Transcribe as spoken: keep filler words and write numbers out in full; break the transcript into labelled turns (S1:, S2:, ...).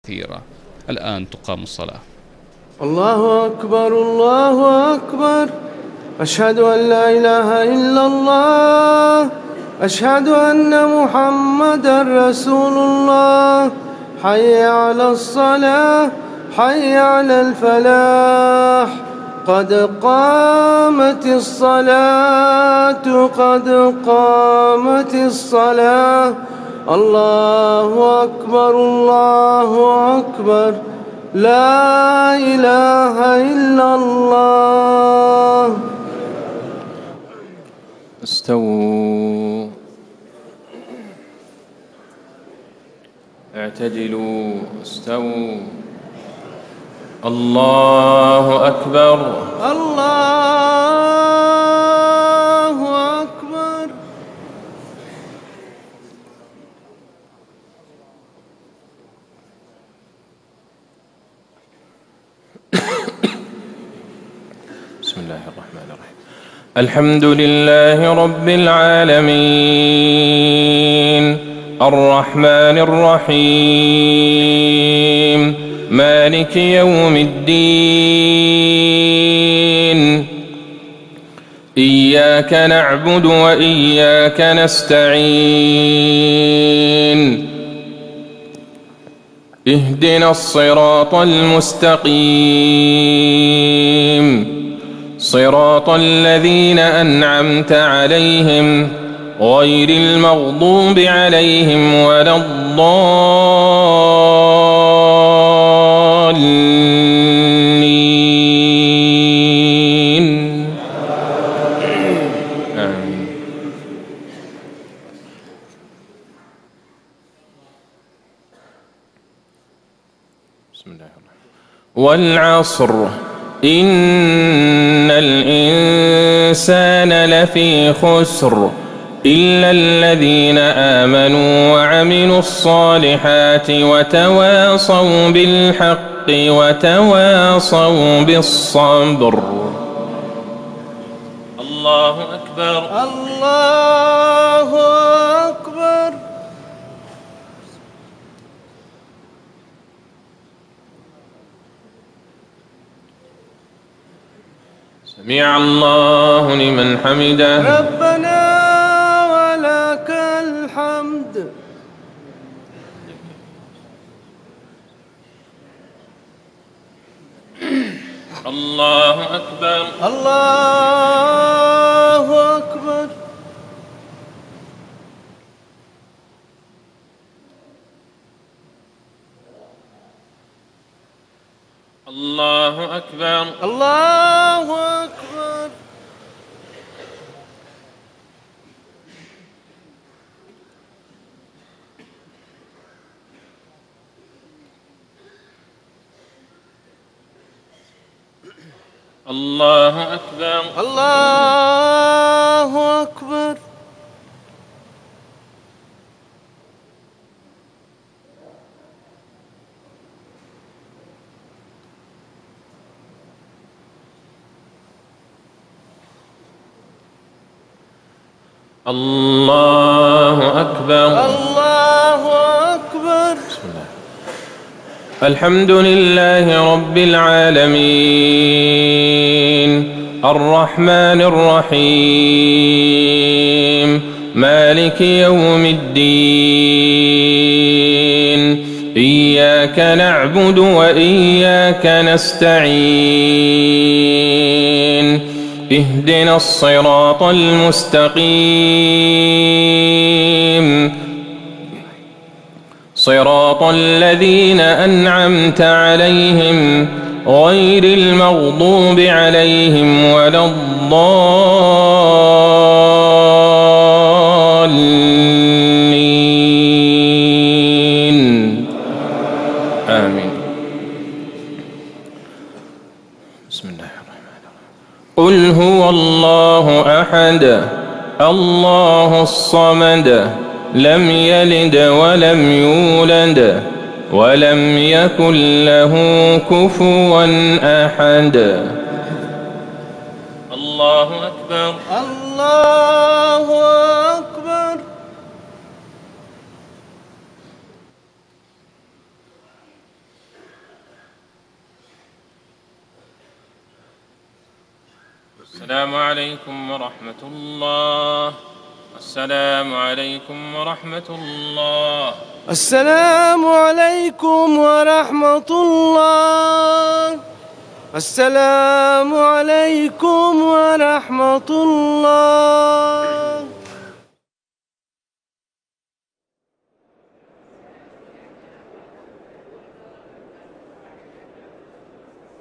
S1: كثيرة. الآن تقام الصلاة.
S2: الله أكبر الله أكبر، أشهد أن لا إله إلا الله، أشهد أن محمدًا رسول الله. حي على الصلاة حي على الفلاح، قد قامت الصلاة قد قامت الصلاة. الله أكبر الله أكبر، لا إله إلا الله.
S3: استووا، اعتدلوا، استووا. الله أكبر
S2: الله أكبر.
S3: بسم الله الرحمن الرحيم. الحمد لله رب العالمين، الرحمن الرحيم، مالك يوم الدين. إياك نعبد وإياك نستعين، اهدنا الصراط المستقيم، صراط الذين أنعمت عليهم غير المغضوب عليهم ولا الضالين. آمين. بسم الله الرحمن الرحيم. والعصر إن الإنسان لفي خسر إلا الذين آمنوا وعملوا الصالحات وتواصوا بالحق وتواصوا بالصبر. الله أكبر
S2: الله أكبر.
S3: سمع الله لمن حمده.
S2: ربنا ولك الحمد.
S3: الله أكبر
S2: الله أكبر.
S3: الله أكبر
S2: الله أكبر.
S3: الله أكبر
S2: الله أكبر.
S3: الله أكبر
S2: الله أكبر.
S3: بسم الله. الحمد لله رب العالمين، الرحمن الرحيم، مالك يوم الدين. إياك نعبد وإياك نستعين، اهدنا الصراط المستقيم، صراط الذين أنعمت عليهم غير المغضوب عليهم ولا الضالين. آمين. بسم الله الرحمن الرحيم. قل هو الله أحد الله الصمد لم يلد ولم يولد ولم يكن له كفوا أحد. الله أكبر
S2: الله أكبر.
S3: السلام عليكم ورحمة الله. السلام عليكم ورحمة الله.
S2: السلام عليكم ورحمة الله. السلام عليكم ورحمة الله.